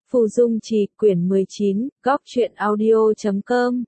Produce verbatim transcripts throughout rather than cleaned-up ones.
Phù Dung Trì, quyển mười chín, góc truyện audio chấm com.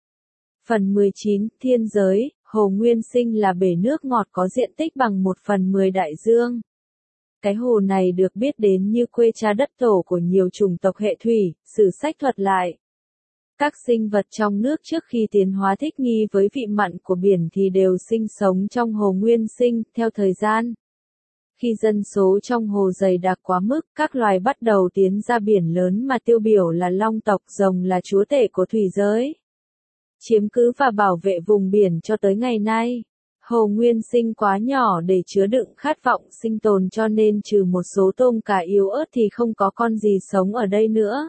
Phần mười chín, Thiên giới, Hồ Nguyên Sinh là bể nước ngọt có diện tích bằng một phần mười đại dương. Cái hồ này được biết đến như quê cha đất tổ của nhiều chủng tộc hệ thủy, sử sách thuật lại. Các sinh vật trong nước trước khi tiến hóa thích nghi với vị mặn của biển thì đều sinh sống trong hồ Nguyên Sinh, theo thời gian. Khi dân số trong hồ dày đặc quá mức, các loài bắt đầu tiến ra biển lớn mà tiêu biểu là long tộc, rồng là chúa tể của thủy giới. Chiếm cứ và bảo vệ vùng biển cho tới ngày nay. Hồ Nguyên Sinh quá nhỏ để chứa đựng khát vọng sinh tồn cho nên trừ một số tôm cá yếu ớt thì không có con gì sống ở đây nữa.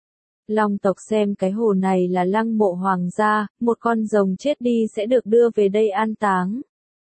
Long tộc xem cái hồ này là lăng mộ hoàng gia, một con rồng chết đi sẽ được đưa về đây an táng.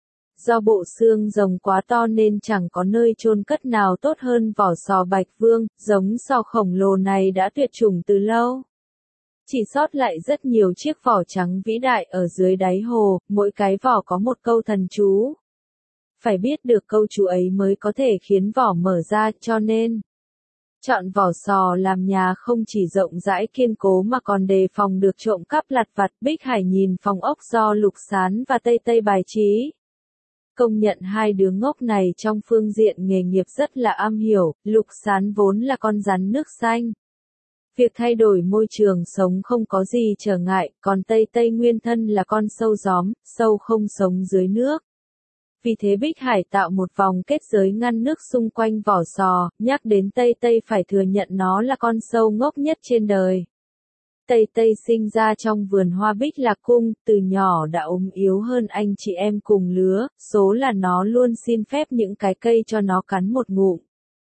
Do bộ xương rồng quá to nên chẳng có nơi chôn cất nào tốt hơn vỏ sò Bạch Vương, giống sò khổng lồ này đã tuyệt chủng từ lâu. Chỉ sót lại rất nhiều chiếc vỏ trắng vĩ đại ở dưới đáy hồ, mỗi cái vỏ có một câu thần chú. Phải biết được câu chú ấy mới có thể khiến vỏ mở ra, cho nên chọn vỏ sò làm nhà không chỉ rộng rãi kiên cố mà còn đề phòng được trộm cắp lặt vặt. Bích Hải nhìn phòng ốc do Lục Sán và Tây Tây bài trí. Công nhận hai đứa ngốc này trong phương diện nghề nghiệp rất là am hiểu. Lục Sán vốn là con rắn nước xanh. Việc thay đổi môi trường sống không có gì trở ngại, còn Tây Tây nguyên thân là con sâu gióm, sâu không sống dưới nước. Vì thế Bích Hải tạo một vòng kết giới ngăn nước xung quanh vỏ sò, nhắc đến Tây Tây phải thừa nhận nó là con sâu ngốc nhất trên đời. Tây Tây sinh ra trong vườn hoa Bích Lạc Cung, từ nhỏ đã ốm yếu hơn anh chị em cùng lứa, số là nó luôn xin phép những cái cây cho nó cắn một ngụm.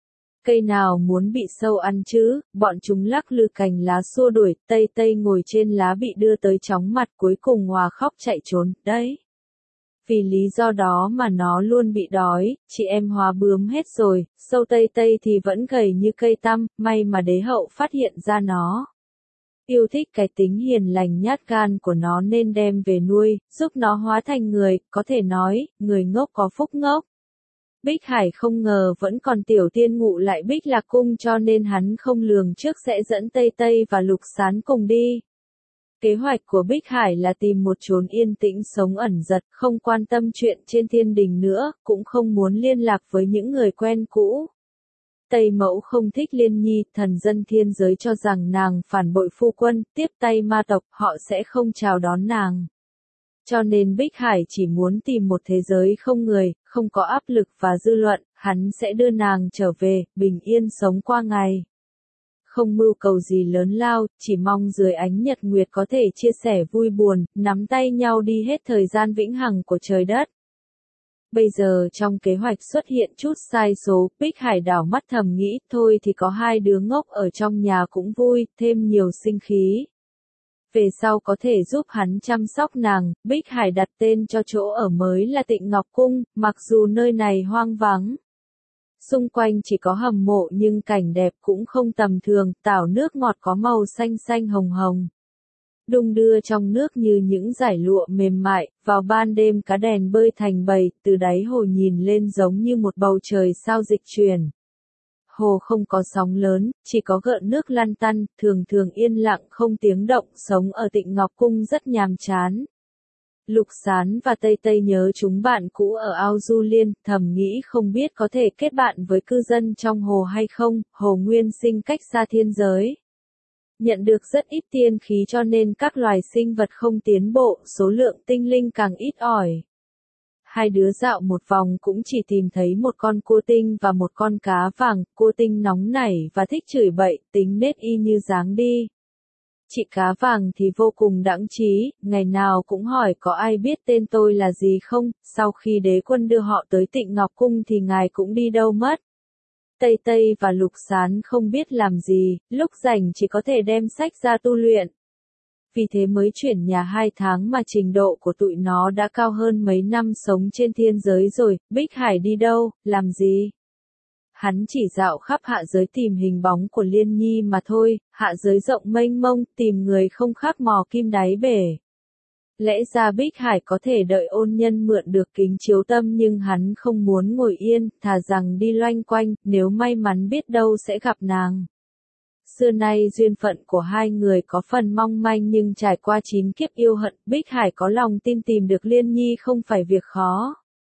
Cây nào muốn bị sâu ăn chứ, bọn chúng lắc lư cành lá xua đuổi, Tây Tây ngồi trên lá bị đưa tới chóng mặt cuối cùng hòa khóc chạy trốn, đấy. Vì lý do đó mà nó luôn bị đói, chị em hóa bướm hết rồi, sâu Tây Tây thì vẫn gầy như cây tăm, may mà đế hậu phát hiện ra nó. Yêu thích cái tính hiền lành nhát gan của nó nên đem về nuôi, giúp nó hóa thành người, có thể nói, người ngốc có phúc ngốc. Bích Hải không ngờ vẫn còn tiểu tiên ngụ lại Bích Lạc Cung cho nên hắn không lường trước sẽ dẫn Tây Tây và Lục Sán cùng đi. Kế hoạch của Bích Hải là tìm một chốn yên tĩnh sống ẩn giật, không quan tâm chuyện trên thiên đình nữa, cũng không muốn liên lạc với những người quen cũ. Tây Mẫu không thích Liên Nhi, thần dân thiên giới cho rằng nàng phản bội phu quân, tiếp tay ma tộc, họ sẽ không chào đón nàng. Cho nên Bích Hải chỉ muốn tìm một thế giới không người, không có áp lực và dư luận, hắn sẽ đưa nàng trở về, bình yên sống qua ngày. Không mưu cầu gì lớn lao, chỉ mong dưới ánh nhật nguyệt có thể chia sẻ vui buồn, nắm tay nhau đi hết thời gian vĩnh hằng của trời đất. Bây giờ trong kế hoạch xuất hiện chút sai số, Bích Hải đảo mắt thầm nghĩ, thôi thì có hai đứa ngốc ở trong nhà cũng vui, thêm nhiều sinh khí. Về sau có thể giúp hắn chăm sóc nàng, Bích Hải đặt tên cho chỗ ở mới là Tịnh Ngọc Cung, mặc dù nơi này hoang vắng. Xung quanh chỉ có hầm mộ nhưng cảnh đẹp cũng không tầm thường, tảo nước ngọt có màu xanh xanh hồng hồng. Đung đưa trong nước như những dải lụa mềm mại, vào ban đêm cá đèn bơi thành bầy, từ đáy hồ nhìn lên giống như một bầu trời sao dịch chuyển. Hồ không có sóng lớn, chỉ có gợn nước lăn tăn, thường thường yên lặng không tiếng động, sống ở Tịnh Ngọc Cung rất nhàm chán. Lục Sán và Tây Tây nhớ chúng bạn cũ ở ao Du Liên, thầm nghĩ không biết có thể kết bạn với cư dân trong hồ hay không. Hồ Nguyên Sinh cách xa thiên giới, nhận được rất ít tiên khí cho nên các loài sinh vật không tiến bộ, số lượng tinh linh càng ít ỏi. Hai đứa dạo một vòng cũng chỉ tìm thấy một con cua tinh và một con cá vàng, cua tinh nóng nảy và thích chửi bậy, tính nết y như dáng đi. Chị cá vàng thì vô cùng đãng trí, ngày nào cũng hỏi có ai biết tên tôi là gì không, sau khi đế quân đưa họ tới Tịnh Ngọc Cung thì ngài cũng đi đâu mất. Tây Tây và Lục Sán không biết làm gì, lúc rảnh chỉ có thể đem sách ra tu luyện. Vì thế mới chuyển nhà hai tháng mà trình độ của tụi nó đã cao hơn mấy năm sống trên thiên giới rồi. Bích Hải đi đâu, làm gì? Hắn chỉ dạo khắp hạ giới tìm hình bóng của Liên Nhi mà thôi, hạ giới rộng mênh mông, tìm người không khác mò kim đáy bể. Lẽ ra Bích Hải có thể đợi ôn nhân mượn được kính chiếu tâm nhưng hắn không muốn ngồi yên, thà rằng đi loanh quanh, nếu may mắn biết đâu sẽ gặp nàng. Xưa nay duyên phận của hai người có phần mong manh nhưng trải qua chín kiếp yêu hận, Bích Hải có lòng tin tìm được Liên Nhi không phải việc khó.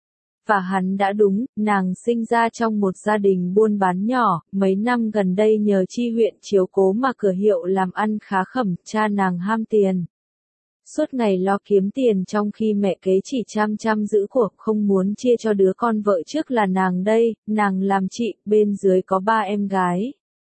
Và hắn đã đúng, nàng sinh ra trong một gia đình buôn bán nhỏ, mấy năm gần đây nhờ chi huyện chiếu cố mà cửa hiệu làm ăn khá khẩm, cha nàng ham tiền. Suốt ngày lo kiếm tiền trong khi mẹ kế chỉ chăm chăm giữ của, không muốn chia cho đứa con vợ trước là nàng đây, nàng làm chị, bên dưới có ba em gái.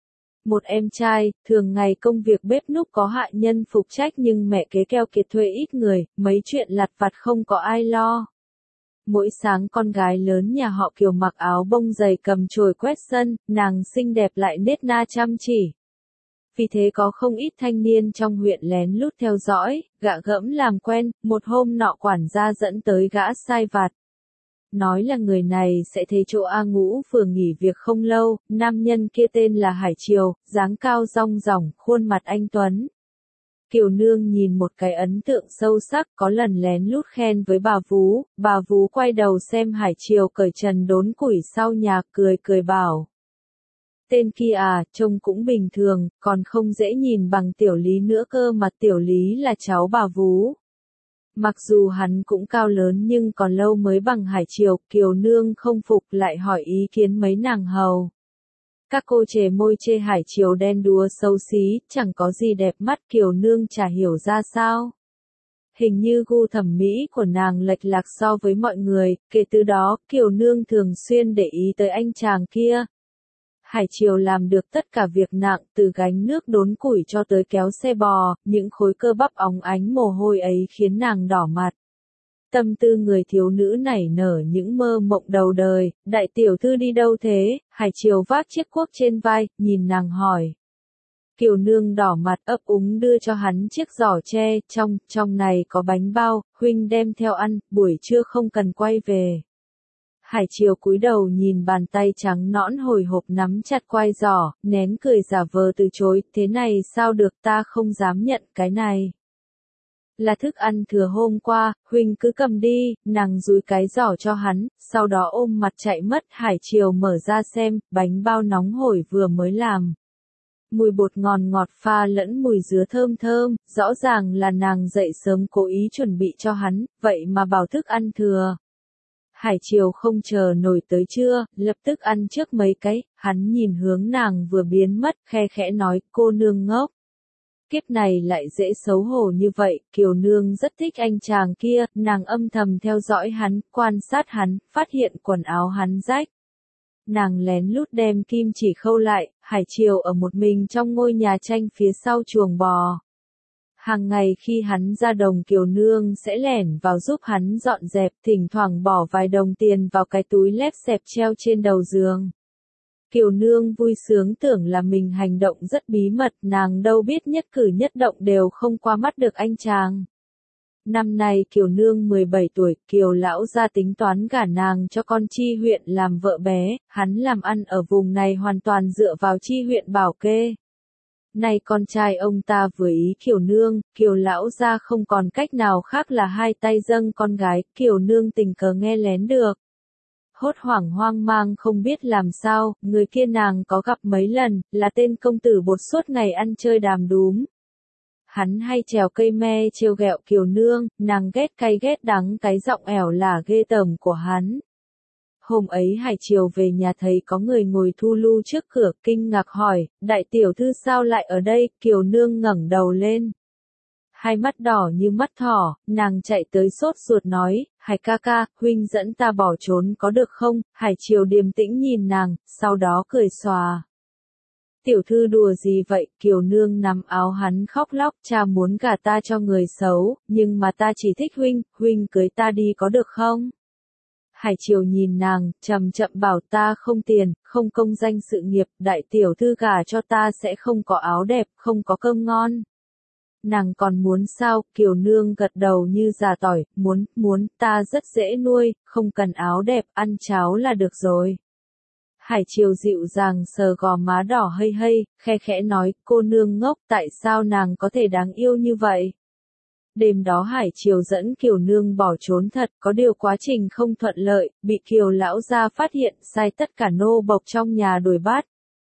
Một em trai, thường ngày công việc bếp núc có hạ nhân phục trách nhưng mẹ kế keo kiệt thuê ít người, mấy chuyện lặt vặt không có ai lo. Mỗi sáng con gái lớn nhà họ Kiều mặc áo bông dày cầm chổi quét sân, nàng xinh đẹp lại nết na chăm chỉ. Vì thế có không ít thanh niên trong huyện lén lút theo dõi, gạ gẫm làm quen, một hôm nọ quản gia dẫn tới gã sai vặt. Nói là người này sẽ thấy chỗ A Ngũ vừa nghỉ việc không lâu, nam nhân kia tên là Hải Triều, dáng cao rong ròng, khuôn mặt anh tuấn. Kiều Nương nhìn một cái ấn tượng sâu sắc, có lần lén lút khen với bà Vú, bà Vú quay đầu xem Hải Triều cởi trần đốn củi sau nhà, cười cười bảo. Tên kia à, trông cũng bình thường, còn không dễ nhìn bằng Tiểu Lý nữa cơ mà. Tiểu Lý là cháu bà Vú. Mặc dù hắn cũng cao lớn nhưng còn lâu mới bằng Hải Triều, Kiều Nương không phục lại hỏi ý kiến mấy nàng hầu. Các cô chề môi chê Hải Triều đen đúa xấu xí, chẳng có gì đẹp mắt. Kiều Nương chả hiểu ra sao. Hình như gu thẩm mỹ của nàng lệch lạc so với mọi người, kể từ đó, Kiều Nương thường xuyên để ý tới anh chàng kia. Hải Triều làm được tất cả việc nặng, từ gánh nước đốn củi cho tới kéo xe bò, những khối cơ bắp óng ánh mồ hôi ấy khiến nàng đỏ mặt. Tâm tư người thiếu nữ nảy nở những mơ mộng đầu đời. Đại tiểu thư đi đâu thế? Hải Triều vác chiếc cuốc trên vai, nhìn nàng hỏi. Kiều Nương đỏ mặt ấp úng đưa cho hắn chiếc giỏ tre, trong, trong này có bánh bao, huynh đem theo ăn, buổi trưa không cần quay về. Hải Triều cúi đầu nhìn bàn tay trắng nõn hồi hộp nắm chặt quai giỏ, nén cười giả vờ từ chối, thế này sao được, ta không dám nhận cái này. Là thức ăn thừa hôm qua, huynh cứ cầm đi, nàng dúi cái giỏ cho hắn, sau đó ôm mặt chạy mất. Hải Triều mở ra xem, bánh bao nóng hổi vừa mới làm. Mùi bột ngon ngọt pha lẫn mùi dứa thơm thơm, rõ ràng là nàng dậy sớm cố ý chuẩn bị cho hắn, vậy mà bảo thức ăn thừa. Hải Triều không chờ nổi tới trưa, lập tức ăn trước mấy cái, hắn nhìn hướng nàng vừa biến mất, khe khẽ nói, cô nương ngốc. Kiếp này lại dễ xấu hổ như vậy, Kiều Nương rất thích anh chàng kia, nàng âm thầm theo dõi hắn, quan sát hắn, phát hiện quần áo hắn rách. Nàng lén lút đem kim chỉ khâu lại, Hải Triều ở một mình trong ngôi nhà tranh phía sau chuồng bò. Hàng ngày khi hắn ra đồng Kiều Nương sẽ lẻn vào giúp hắn dọn dẹp, thỉnh thoảng bỏ vài đồng tiền vào cái túi lép xẹp treo trên đầu giường. Kiều Nương vui sướng tưởng là mình hành động rất bí mật, nàng đâu biết nhất cử nhất động đều không qua mắt được anh chàng. Năm nay Kiều Nương mười bảy tuổi, Kiều lão gia tính toán gả nàng cho con chi huyện làm vợ bé, hắn làm ăn ở vùng này hoàn toàn dựa vào chi huyện bảo kê. Nay con trai ông ta vừa ý Kiều Nương, Kiều lão gia không còn cách nào khác là hai tay dâng con gái, Kiều Nương tình cờ nghe lén được. Hốt hoảng hoang mang không biết làm sao, người kia nàng có gặp mấy lần, là tên công tử bột suốt ngày ăn chơi đàm đúm. Hắn hay trèo cây me trêu ghẹo Kiều Nương, nàng ghét cay ghét đắng cái giọng ẻo là ghê tởm của hắn. Hôm ấy Hải Triều về nhà thấy có người ngồi thu lu trước cửa, kinh ngạc hỏi, đại tiểu thư sao lại ở đây? Kiều Nương ngẩng đầu lên. Hai mắt đỏ như mắt thỏ, nàng chạy tới sốt ruột nói, Hải ca ca, huynh dẫn ta bỏ trốn có được không? Hải Triều điềm tĩnh nhìn nàng, sau đó cười xòa. Tiểu thư đùa gì vậy? Kiều Nương nắm áo hắn khóc lóc, cha muốn gả ta cho người xấu, nhưng mà ta chỉ thích huynh, huynh cưới ta đi có được không? Hải Triều nhìn nàng, chậm chậm bảo, ta không tiền, không công danh sự nghiệp, đại tiểu thư gả cho ta sẽ không có áo đẹp, không có cơm ngon. Nàng còn muốn sao? Kiều Nương gật đầu như già tỏi, muốn, muốn, ta rất dễ nuôi, không cần áo đẹp, ăn cháo là được rồi. Hải Triều dịu dàng sờ gò má đỏ hây hây, khe khẽ nói, cô nương ngốc, tại sao nàng có thể đáng yêu như vậy? Đêm đó Hải Triều dẫn Kiều Nương bỏ trốn thật, có điều quá trình không thuận lợi, bị Kiều lão gia phát hiện, sai tất cả nô bộc trong nhà đuổi bắt.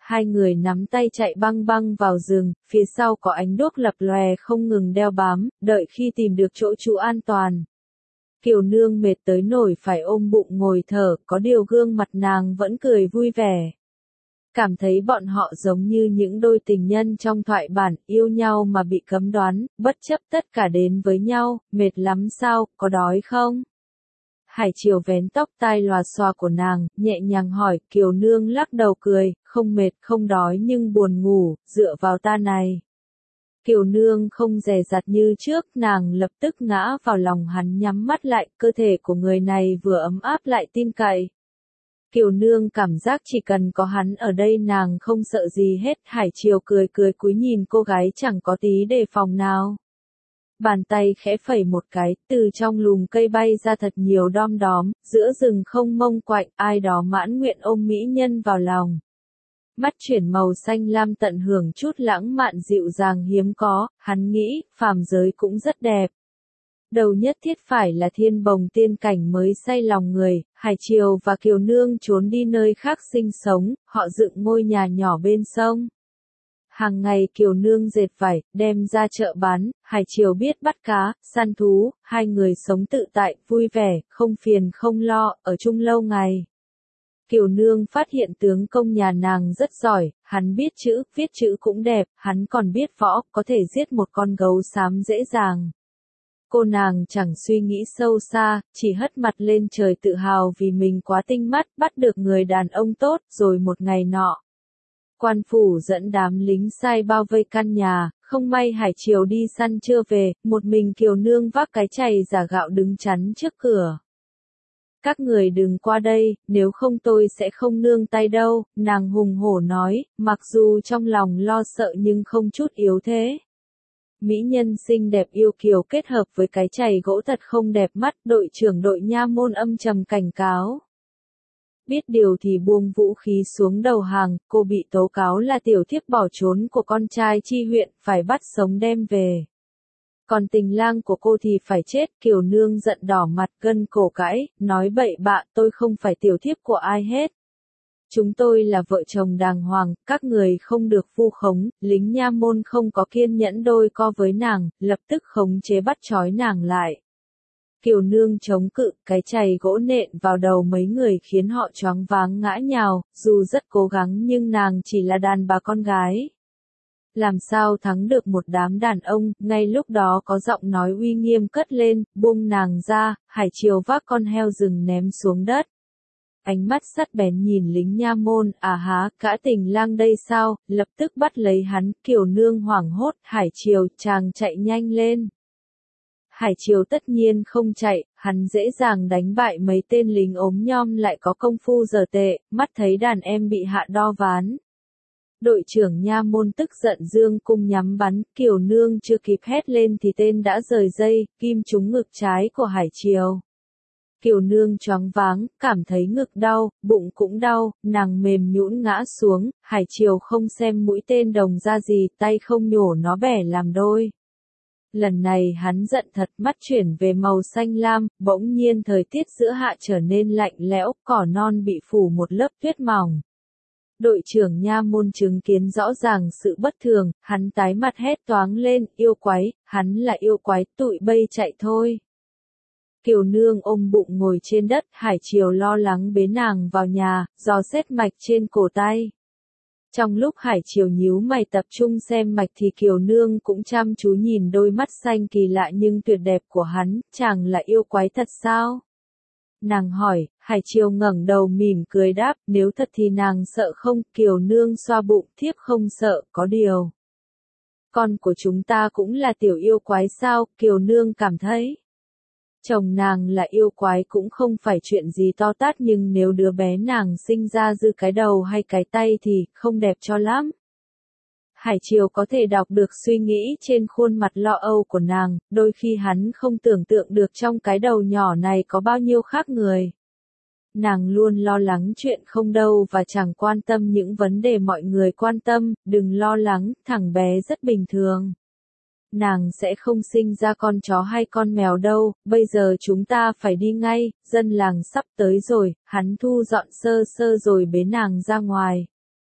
hai người nắm tay chạy băng băng vào rừng, phía sau có ánh đuốc lập lòe không ngừng đeo bám, đợi khi tìm được chỗ trú an toàn. Kiều Nương mệt tới nổi phải ôm bụng ngồi thở, có điều gương mặt nàng vẫn cười vui vẻ. Cảm thấy bọn họ giống như những đôi tình nhân trong thoại bản, yêu nhau mà bị cấm đoán, bất chấp tất cả đến với nhau, mệt lắm sao, có đói không? Hải Triều vén tóc tai lòa xòa của nàng, nhẹ nhàng hỏi, Kiều Nương lắc đầu cười, không mệt không đói nhưng buồn ngủ, dựa vào ta này. Kiều Nương không dè dặt như trước, nàng lập tức ngã vào lòng hắn nhắm mắt lại, cơ thể của người này vừa ấm áp lại tin cậy. Kiều Nương cảm giác chỉ cần có hắn ở đây nàng không sợ gì hết, Hải Triều cười cười cúi nhìn cô gái chẳng có tí đề phòng nào. Bàn tay khẽ phẩy một cái, từ trong lùm cây bay ra thật nhiều đom đóm, giữa rừng không mông quạnh, ai đó mãn nguyện ôm mỹ nhân vào lòng. Mắt chuyển màu xanh lam tận hưởng chút lãng mạn dịu dàng hiếm có, hắn nghĩ, phàm giới cũng rất đẹp. Đầu nhất thiết phải là thiên bồng tiên cảnh mới say lòng người, Hải Triều và Kiều Nương trốn đi nơi khác sinh sống, họ dựng ngôi nhà nhỏ bên sông. Hàng ngày Kiều Nương dệt vải, đem ra chợ bán, Hải Triều biết bắt cá, săn thú, hai người sống tự tại, vui vẻ, không phiền không lo, ở chung lâu ngày. Kiều Nương phát hiện tướng công nhà nàng rất giỏi, hắn biết chữ, viết chữ cũng đẹp, hắn còn biết võ, có thể giết một con gấu xám dễ dàng. Cô nàng chẳng suy nghĩ sâu xa, chỉ hất mặt lên trời tự hào vì mình quá tinh mắt, bắt được người đàn ông tốt, rồi một ngày nọ. Quan phủ dẫn đám lính sai bao vây căn nhà, không may Hải Triều đi săn chưa về, một mình Kiều Nương vác cái chày giả gạo đứng chắn trước cửa. Các người đừng qua đây, nếu không tôi sẽ không nương tay đâu, nàng hùng hổ nói, mặc dù trong lòng lo sợ nhưng không chút yếu thế. Mỹ nhân xinh đẹp yêu kiều kết hợp với cái chày gỗ thật không đẹp mắt, đội trưởng đội nha môn âm trầm cảnh cáo. Biết điều thì buông vũ khí xuống đầu hàng, cô bị tố cáo là tiểu thiếp bỏ trốn của con trai chi huyện, phải bắt sống đem về. Còn tình lang của cô thì phải chết, Kiều Nương giận đỏ mặt gân cổ cãi, nói bậy bạ, tôi không phải tiểu thiếp của ai hết. Chúng tôi là vợ chồng đàng hoàng, các người không được vu khống, lính nha môn không có kiên nhẫn đôi co với nàng, lập tức khống chế bắt trói nàng lại. Kiều Nương chống cự, cái chày gỗ nện vào đầu mấy người khiến họ choáng váng ngã nhào, dù rất cố gắng nhưng nàng chỉ là đàn bà con gái. Làm sao thắng được một đám đàn ông, ngay lúc đó có giọng nói uy nghiêm cất lên, buông nàng ra, Hải Triều vác con heo rừng ném xuống đất. Ánh mắt sắt bén nhìn lính nha môn, à há, cả tình lang đây sao, lập tức bắt lấy hắn, Kiều Nương hoảng hốt, Hải Triều, chàng chạy nhanh lên. Hải Triều tất nhiên không chạy, hắn dễ dàng đánh bại mấy tên lính ốm nhom lại có công phu dở tệ, mắt thấy đàn em bị hạ đo ván. Đội trưởng nha môn tức giận dương cung nhắm bắn, Kiều Nương chưa kịp hét lên thì tên đã rời dây, kim trúng ngực trái của Hải Triều. Kiều Nương choáng váng, cảm thấy ngực đau, bụng cũng đau, nàng mềm nhũn ngã xuống, Hải Triều không xem mũi tên đồng ra gì, tay không nhổ nó bẻ làm đôi. Lần này hắn giận thật, mắt chuyển về màu xanh lam, bỗng nhiên thời tiết giữa hạ trở nên lạnh lẽo, cỏ non bị phủ một lớp tuyết mỏng. Đội trưởng nha môn chứng kiến rõ ràng sự bất thường, hắn tái mặt hét toáng lên, yêu quái, hắn là yêu quái, tụi bây chạy thôi. Kiều Nương ôm bụng ngồi trên đất, Hải Triều lo lắng bế nàng vào nhà, dò xét mạch trên cổ tay. Trong lúc Hải Triều nhíu mày tập trung xem mạch thì Kiều Nương cũng chăm chú nhìn đôi mắt xanh kỳ lạ nhưng tuyệt đẹp của hắn, chàng là yêu quái thật sao? Nàng hỏi, Hải Triều ngẩng đầu mỉm cười đáp, nếu thật thì nàng sợ không, Kiều Nương xoa bụng, thiếp không sợ, có điều. Con của chúng ta cũng là tiểu yêu quái sao, Kiều Nương cảm thấy. Chồng nàng là yêu quái cũng không phải chuyện gì to tát nhưng nếu đứa bé nàng sinh ra dư cái đầu hay cái tay thì không đẹp cho lắm. Hải Triều có thể đọc được suy nghĩ trên khuôn mặt lo âu của nàng, đôi khi hắn không tưởng tượng được trong cái đầu nhỏ này có bao nhiêu khác người. Nàng luôn lo lắng chuyện không đâu và chẳng quan tâm những vấn đề mọi người quan tâm, đừng lo lắng, thằng bé rất bình thường. Nàng sẽ không sinh ra con chó hay con mèo đâu, bây giờ chúng ta phải đi ngay, dân làng sắp tới rồi, hắn thu dọn sơ sơ rồi bế nàng ra ngoài.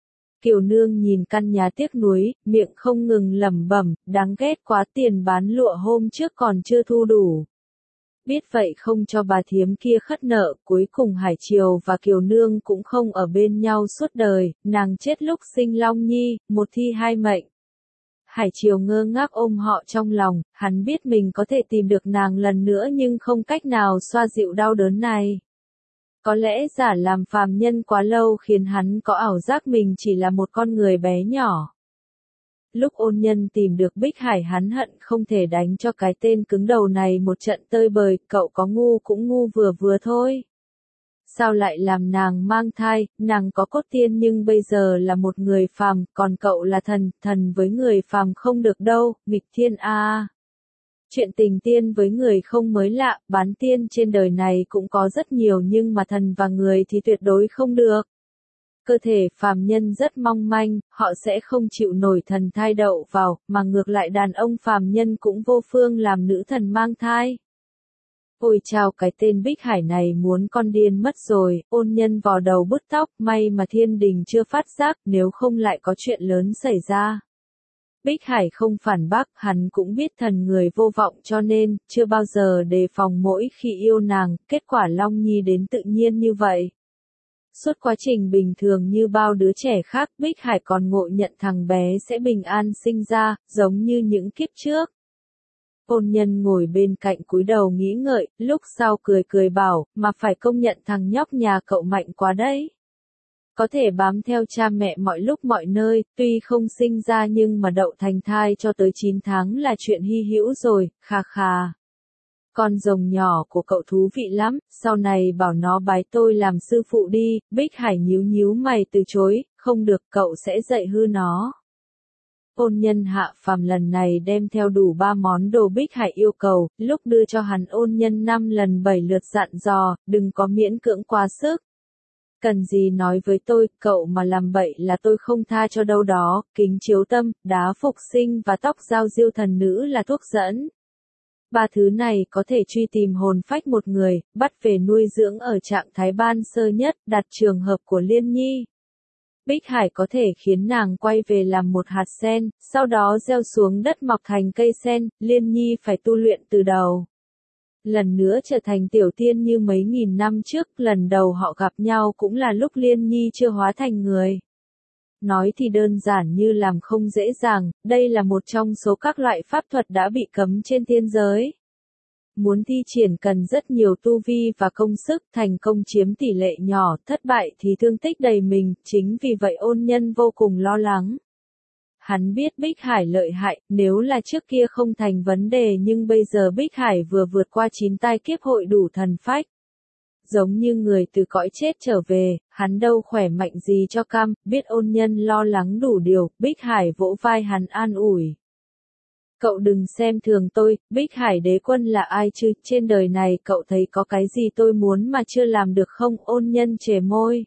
Kiều Nương nhìn căn nhà tiếc nuối, miệng không ngừng lẩm bẩm, đáng ghét quá, tiền bán lụa hôm trước còn chưa thu đủ. Biết vậy không cho bà thím kia khất nợ, cuối cùng Hải Triều và Kiều Nương cũng không ở bên nhau suốt đời, nàng chết lúc sinh Long Nhi, một thi hai mệnh. Hải Triều ngơ ngác ôm họ trong lòng, hắn biết mình có thể tìm được nàng lần nữa nhưng không cách nào xoa dịu đau đớn này. Có lẽ giả làm phàm nhân quá lâu khiến hắn có ảo giác mình chỉ là một con người bé nhỏ. Lúc Ôn Nhân tìm được Bích Hải hắn hận không thể đánh cho cái tên cứng đầu này một trận tơi bời, cậu có ngu cũng ngu vừa vừa thôi. Sao lại làm nàng mang thai, nàng có cốt tiên nhưng bây giờ là một người phàm, còn cậu là thần, thần với người phàm không được đâu, nghịch thiên a. À. Chuyện tình tiên với người không mới lạ, bán tiên trên đời này cũng có rất nhiều nhưng mà thần và người thì tuyệt đối không được. Cơ thể phàm nhân rất mong manh, họ sẽ không chịu nổi thần thai đậu vào, mà ngược lại đàn ông phàm nhân cũng vô phương làm nữ thần mang thai. Ôi chao, cái tên Bích Hải này muốn con điên mất rồi. Ôn Nhân vò đầu bứt tóc, may mà thiên đình chưa phát giác, nếu không lại có chuyện lớn xảy ra. Bích Hải không phản bác, hắn cũng biết thần người vô vọng cho nên, chưa bao giờ đề phòng mỗi khi yêu nàng, kết quả Long Nhi đến tự nhiên như vậy. Suốt quá trình bình thường như bao đứa trẻ khác, Bích Hải còn ngộ nhận thằng bé sẽ bình an sinh ra, giống như những kiếp trước. Ôn Nhân ngồi bên cạnh cúi đầu nghĩ ngợi, lúc sau cười cười bảo, mà phải công nhận thằng nhóc nhà cậu mạnh quá đấy. Có thể bám theo cha mẹ mọi lúc mọi nơi, tuy không sinh ra nhưng mà đậu thành thai cho tới chín tháng là chuyện hy hữu rồi, khà khà. Con rồng nhỏ của cậu thú vị lắm, sau này bảo nó bái tôi làm sư phụ đi. Bích Hải nhíu nhíu mày từ chối, không được, cậu sẽ dạy hư nó. Ôn Nhân hạ phàm lần này đem theo đủ ba món đồ Bích Hải yêu cầu, lúc đưa cho hắn Ôn Nhân năm lần bảy lượt dặn dò, đừng có miễn cưỡng quá sức. Cần gì nói với tôi, cậu mà làm bậy là tôi không tha cho đâu đó, kính chiếu tâm, đá phục sinh và tóc giao diêu thần nữ là thuốc dẫn. Ba thứ này có thể truy tìm hồn phách một người, bắt về nuôi dưỡng ở trạng thái ban sơ nhất, đặt trường hợp của Liên Nhi. Bích Hải có thể khiến nàng quay về làm một hạt sen, sau đó gieo xuống đất mọc thành cây sen, Liên Nhi phải tu luyện từ đầu. Lần nữa trở thành tiểu tiên như mấy nghìn năm trước, lần đầu họ gặp nhau cũng là lúc Liên Nhi chưa hóa thành người. Nói thì đơn giản như làm không dễ dàng, đây là một trong số các loại pháp thuật đã bị cấm trên thiên giới. Muốn thi triển cần rất nhiều tu vi và công sức, thành công chiếm tỷ lệ nhỏ, thất bại thì thương tích đầy mình, chính vì vậy Ôn Nhân vô cùng lo lắng. Hắn biết Bích Hải lợi hại, nếu là trước kia không thành vấn đề nhưng bây giờ Bích Hải vừa vượt qua chín tai kiếp hội đủ thần phách. Giống như người từ cõi chết trở về, hắn đâu khỏe mạnh gì cho cam, biết Ôn Nhân lo lắng đủ điều, Bích Hải vỗ vai hắn an ủi. Cậu đừng xem thường tôi, Bích Hải đế quân là ai chứ, trên đời này cậu thấy có cái gì tôi muốn mà chưa làm được không? Ôn Nhân chề môi.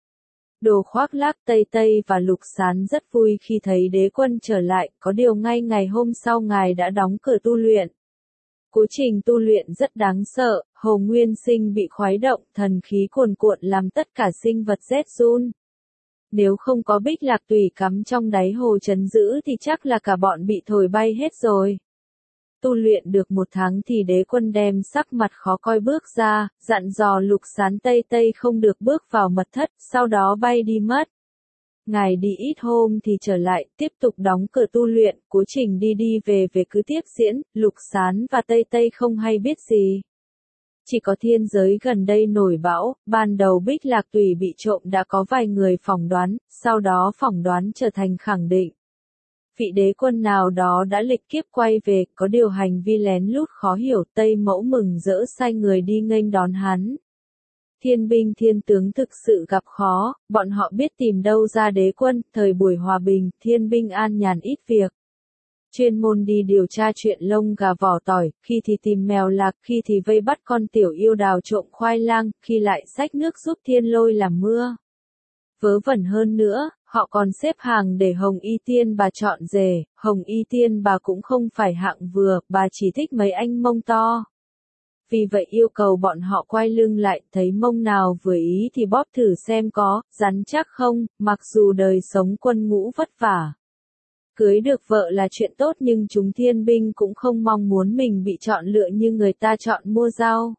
Đồ Khoác Lác, Tây Tây và Lục Sán rất vui khi thấy đế quân trở lại, có điều ngay ngày hôm sau ngài đã đóng cửa tu luyện. Quá trình tu luyện rất đáng sợ, Hồ Nguyên Sinh bị khoái động, thần khí cuồn cuộn làm tất cả sinh vật rét run. Nếu không có Bích Lạc Tùy cắm trong đáy hồ trấn giữ thì chắc là cả bọn bị thổi bay hết rồi. Tu luyện được một tháng thì đế quân đem sắc mặt khó coi bước ra, dặn dò Lục Sán Tây Tây không được bước vào mật thất, sau đó bay đi mất. Ngài đi ít hôm thì trở lại, tiếp tục đóng cửa tu luyện, quá trình đi đi về về cứ tiếp diễn, Lục Sán và Tây Tây không hay biết gì. Chỉ có thiên giới gần đây nổi bão, ban đầu Bích Lạc Tùy bị trộm đã có vài người phỏng đoán, sau đó phỏng đoán trở thành khẳng định. Vị đế quân nào đó đã lịch kiếp quay về, có điều hành vi lén lút khó hiểu, Tây Mẫu mừng rỡ sai người đi nghênh đón hắn. Thiên binh thiên tướng thực sự gặp khó, bọn họ biết tìm đâu ra đế quân, thời buổi hòa bình, thiên binh an nhàn ít việc. Chuyên môn đi điều tra chuyện lông gà vỏ tỏi, khi thì tìm mèo lạc, khi thì vây bắt con tiểu yêu đào trộm khoai lang, khi lại xách nước giúp thiên lôi làm mưa. Vớ vẩn hơn nữa, họ còn xếp hàng để Hồng Y Tiên bà chọn rể, Hồng Y Tiên bà cũng không phải hạng vừa, bà chỉ thích mấy anh mông to. vì vậy yêu cầu bọn họ quay lưng lại, thấy mông nào vừa ý thì bóp thử xem có, rắn chắc không, mặc dù đời sống quân ngũ vất vả. Cưới được vợ là chuyện tốt nhưng chúng thiên binh cũng không mong muốn mình bị chọn lựa như người ta chọn mua rau.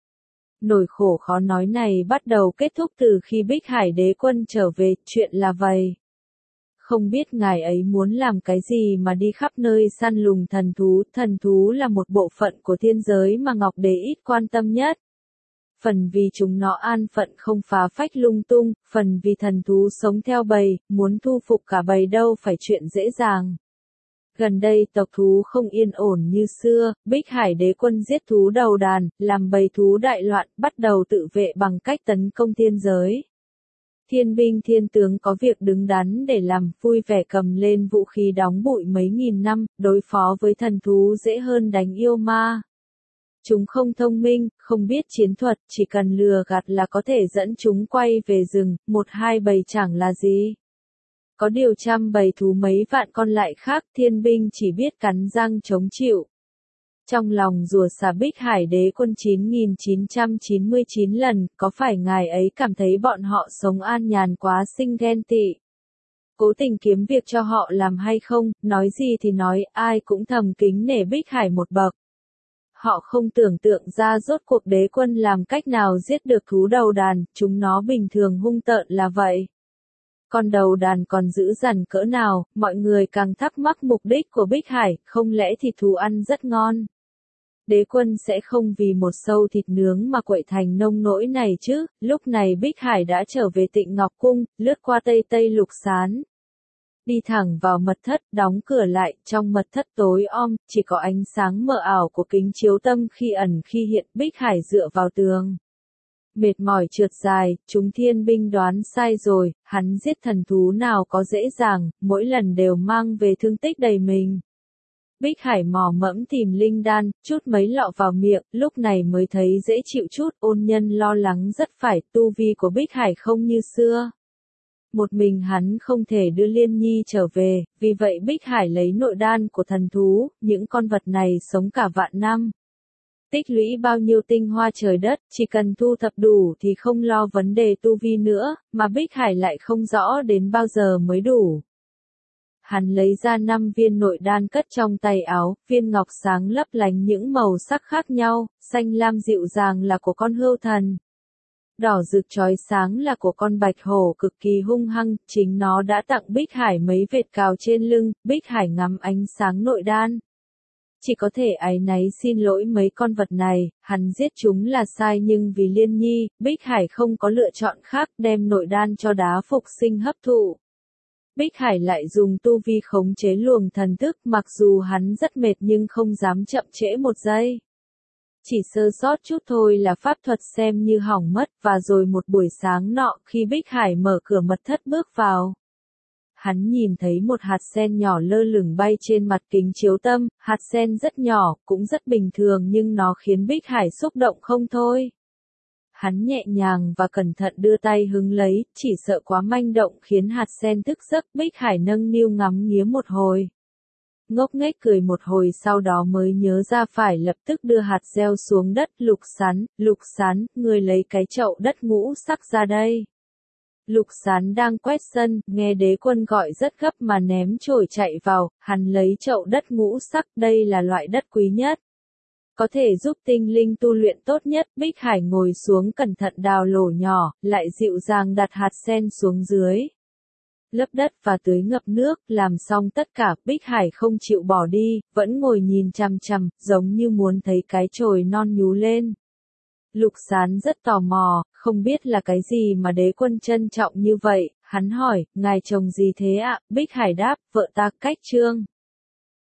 Nỗi khổ khó nói này bắt đầu kết thúc từ khi Bích Hải đế quân trở về, chuyện là vậy. Không biết ngài ấy muốn làm cái gì mà đi khắp nơi săn lùng thần thú, thần thú là một bộ phận của thiên giới mà Ngọc Đế ít quan tâm nhất. Phần vì chúng nó an phận không phá phách lung tung, phần vì thần thú sống theo bầy, muốn thu phục cả bầy đâu phải chuyện dễ dàng. Gần đây tộc thú không yên ổn như xưa, Bích Hải đế quân giết thú đầu đàn, làm bầy thú đại loạn, bắt đầu tự vệ bằng cách tấn công thiên giới. Thiên binh thiên tướng có việc đứng đắn để làm, vui vẻ cầm lên vũ khí đóng bụi mấy nghìn năm, đối phó với thần thú dễ hơn đánh yêu ma. Chúng không thông minh, không biết chiến thuật, chỉ cần lừa gạt là có thể dẫn chúng quay về rừng, một hai bầy chẳng là gì. Có điều trăm bầy thú mấy vạn con lại khác, thiên binh chỉ biết cắn răng chống chịu. Trong lòng rùa xà Bích Hải đế quân chín nghìn chín trăm chín mươi chín lần, có phải ngài ấy cảm thấy bọn họ sống an nhàn quá sinh ghen tị? Cố tình kiếm việc cho họ làm hay không, nói gì thì nói, ai cũng thầm kính nể Bích Hải một bậc. Họ không tưởng tượng ra rốt cuộc đế quân làm cách nào giết được thú đầu đàn, chúng nó bình thường hung tợn là vậy. Con đầu đàn còn dữ dằn cỡ nào, mọi người càng thắc mắc mục đích của Bích Hải, không lẽ thịt thú ăn rất ngon. Đế quân sẽ không vì một sâu thịt nướng mà quậy thành nông nỗi này chứ, lúc này Bích Hải đã trở về Tịnh Ngọc Cung, lướt qua Tây Tây Lục Sán. Đi thẳng vào mật thất, đóng cửa lại, trong mật thất tối om, chỉ có ánh sáng mờ ảo của kính chiếu tâm khi ẩn khi hiện. Bích Hải dựa vào tường. Mệt mỏi trượt dài, chúng thiên binh đoán sai rồi, hắn giết thần thú nào có dễ dàng, mỗi lần đều mang về thương tích đầy mình. Bích Hải mò mẫm tìm linh đan, chút mấy lọ vào miệng, lúc này mới thấy dễ chịu chút, ôn nhân lo lắng rất phải, tu vi của Bích Hải không như xưa. Một mình hắn không thể đưa Liên Nhi trở về, vì vậy Bích Hải lấy nội đan của thần thú, những con vật này sống cả vạn năm. Tích lũy bao nhiêu tinh hoa trời đất, chỉ cần thu thập đủ thì không lo vấn đề tu vi nữa, mà Bích Hải lại không rõ đến bao giờ mới đủ. Hắn lấy ra năm viên nội đan cất trong tay áo, viên ngọc sáng lấp lánh những màu sắc khác nhau, xanh lam dịu dàng là của con hươu thần. Đỏ rực chói sáng là của con bạch hổ cực kỳ hung hăng, chính nó đã tặng Bích Hải mấy vệt cào trên lưng, Bích Hải ngắm ánh sáng nội đan. Chỉ có thể áy náy xin lỗi mấy con vật này, hắn giết chúng là sai nhưng vì Liên Nhi, Bích Hải không có lựa chọn khác đem nội đan cho đá phục sinh hấp thụ. Bích Hải lại dùng tu vi khống chế luồng thần thức, mặc dù hắn rất mệt nhưng không dám chậm trễ một giây. Chỉ sơ sót chút thôi là pháp thuật xem như hỏng mất, và rồi một buổi sáng nọ khi Bích Hải mở cửa mật thất bước vào. Hắn nhìn thấy một hạt sen nhỏ lơ lửng bay trên mặt kính chiếu tâm, hạt sen rất nhỏ, cũng rất bình thường nhưng nó khiến Bích Hải xúc động không thôi. Hắn nhẹ nhàng và cẩn thận đưa tay hứng lấy, chỉ sợ quá manh động khiến hạt sen thức giấc. Bích Hải nâng niu ngắm nghía một hồi. Ngốc nghếch cười một hồi sau đó mới nhớ ra phải lập tức đưa hạt gieo xuống đất. Lục Sán, Lục Sán, người lấy cái chậu đất ngũ sắc ra đây. Lục Sán đang quét sân, nghe đế quân gọi rất gấp mà ném chổi chạy vào, hắn lấy chậu đất ngũ sắc, đây là loại đất quý nhất. Có thể giúp tinh linh tu luyện tốt nhất. Bích Hải ngồi xuống cẩn thận đào lỗ nhỏ, lại dịu dàng đặt hạt sen xuống dưới. Lấp đất và tưới ngập nước, làm xong tất cả, Bích Hải không chịu bỏ đi, vẫn ngồi nhìn chằm chằm, giống như muốn thấy cái chồi non nhú lên. Lục Sán rất tò mò, không biết là cái gì mà đế quân trân trọng như vậy, hắn hỏi, ngài trồng gì thế ạ? Bích Hải đáp, vợ ta cách trương.